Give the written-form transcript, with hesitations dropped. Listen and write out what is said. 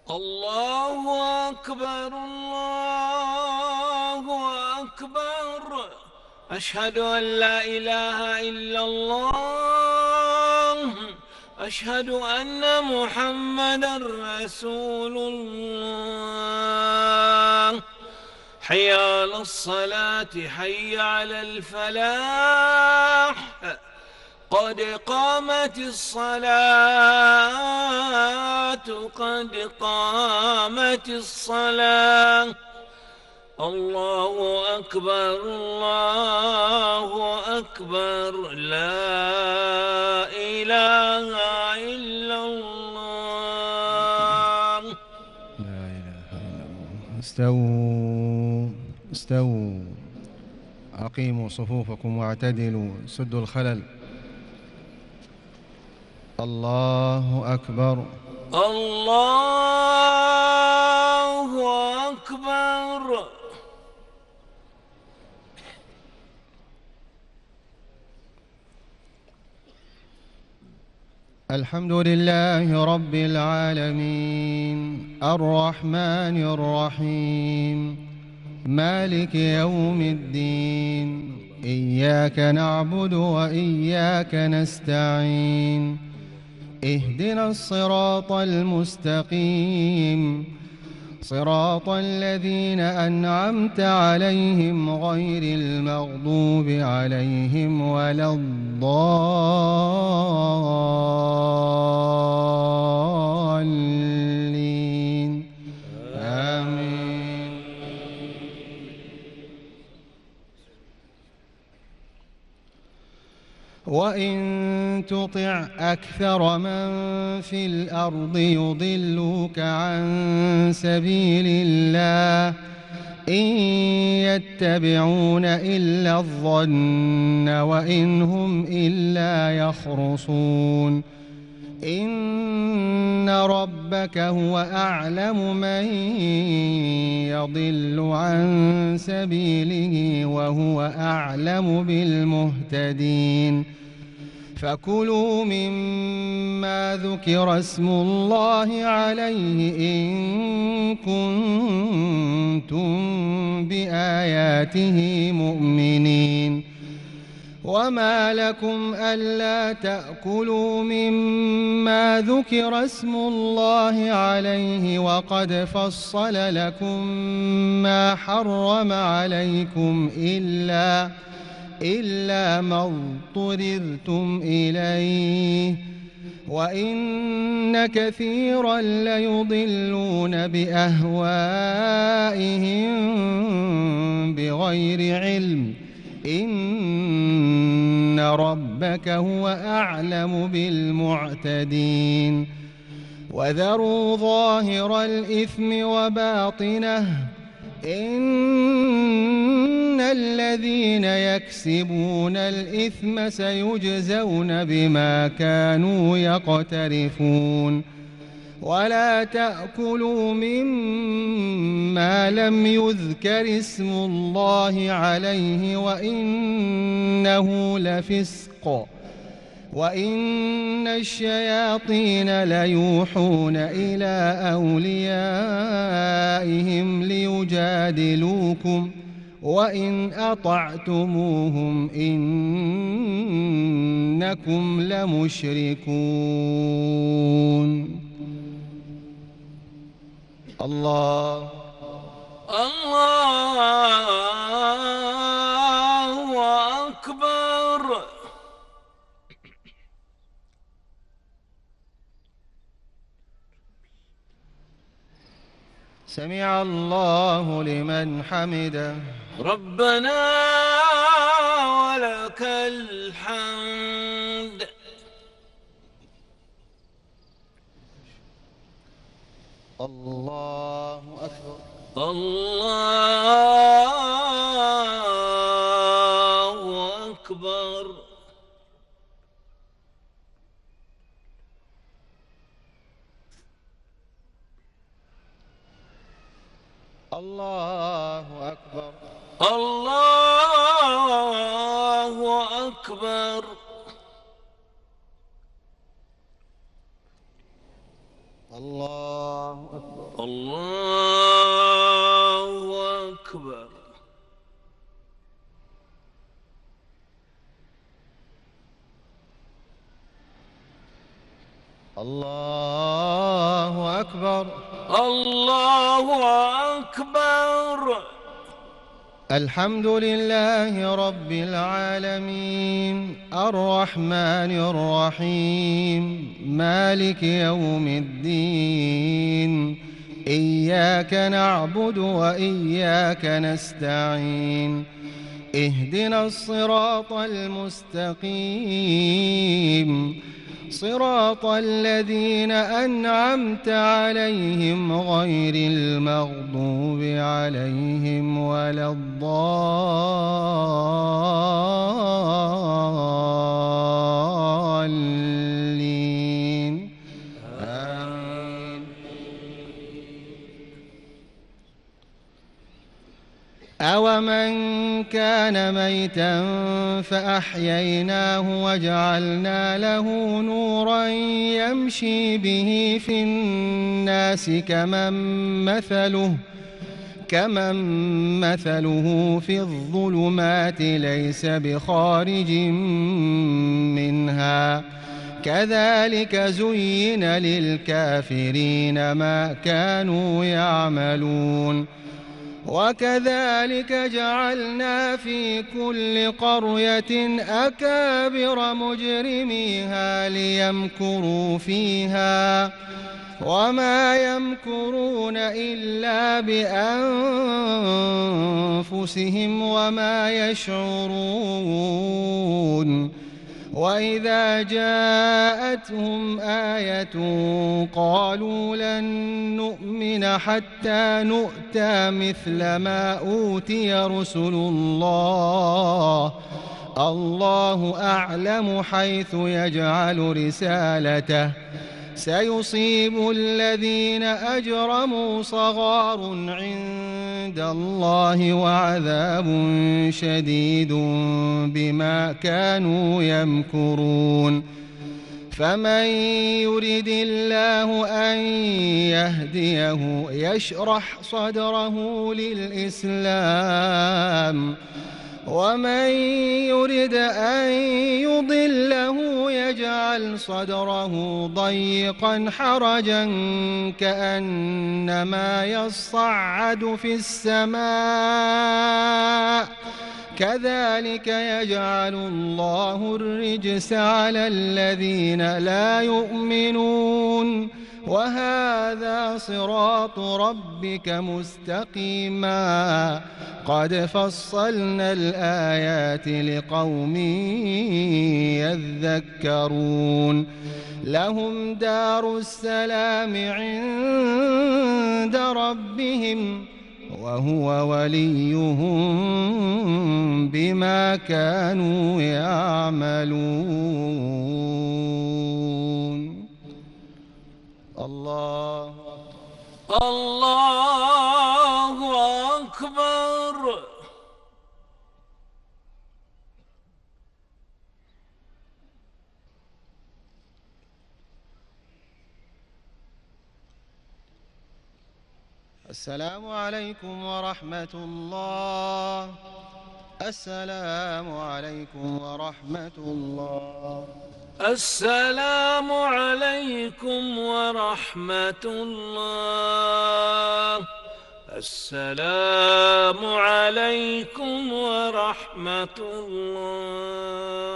الله أكبر الله أكبر. أشهد أن لا إله إلا الله. أشهد أن محمدا رسول الله. حي على الصلاة حي على الفلاح. قد قامت الصلاة قد قامت الصلاة. الله أكبر الله أكبر. لا إله إلا الله. لا إله إلا الله. استووا استووا، أقيموا صفوفكم واعتدلوا، سدوا الخلل. الله أكبر الله أكبر. الحمد لله رب العالمين، الرحمن الرحيم، مالك يوم الدين. إياك نعبد وإياك نستعين. اهدنا الصراط المستقيم، صراط الذين أنعمت عليهم غير المغضوب عليهم ولا الضالين. آمين. وإن تطع أكثر من في الأرض يضلوك عن سبيل الله إن يتبعون إلا الظن وإن هم إلا يخرصون. إن ربك هو أعلم من يضل عن سبيله وهو أعلم بالمهتدين. فكلوا مما ذكر اسم الله عليه إن كنتم بآياته مؤمنين. وما لكم ألا تأكلوا مما ذكر اسم الله عليه وقد فصل لكم ما حرم عليكم إلا ما اضطررتم إليه. وإن كثيرا ليضلون بأهوائهم بغير علم. إن ربك هو أعلم بالمعتدين. وذروا ظاهر الإثم وباطنه إن الذين يكسبون الإثم سيجزون بما كانوا يقترفون. ولا تأكلوا مما لم يذكر اسم الله عليه وإنه لفسق. وإن الشياطين ليوحون إلى أوليائهم ليجادلوكم وإن أطعتموهم إنكم لمشركون. الله أكبر. سمع الله لمن حمده. ربنا ولك الحمد. الله أكبر. الله أكبر. الله أكبر. الله أكبر. الله أكبر. الله أكبر. الله أكبر. الله أكبر. الحمد لله رب العالمين الرحمن الرحيم مالك يوم الدين إياك نعبد وإياك نستعين اهدنا الصراط المستقيم صراط الذين أنعمت عليهم غير المغضوب عليهم ولا الضالين آمين. أومن كان ميتا فأحييناه وجعلنا له نورا يمشي به في الناس كمن مثله في الظلمات ليس بخارج منها كذلك زين للكافرين ما كانوا يعملون وكذلك جعلنا في كل قرية أكابر مجرميها ليمكروا فيها وما يمكرون إلا بأنفسهم وما يشعرون وإذا جاءتهم آية قالوا لن نؤمن حتى نؤتى مثل ما أوتي رسل الله أعلم حيث يجعل رسالته سيصيب الذين أجرموا صغار عند الله وعذاب شديد بما كانوا يمكرون فمن يرد الله أن يهديه يشرح صدره للإسلام ومن يرد أن يضله يجعل صدره ضيقا حرجا كأنما يصعد في السماء كذلك يجعل الله الرجس على الذين لا يؤمنون وهذا صراط ربك مستقيما قد فصلنا الآيات لقوم يذكرون لهم دار السلام عند ربهم وهو وليهم بما كانوا يعملون. الله أكبر. السلام عليكم ورحمة الله. السلام عليكم ورحمة الله. السلام عليكم ورحمة الله. السلام عليكم ورحمة الله.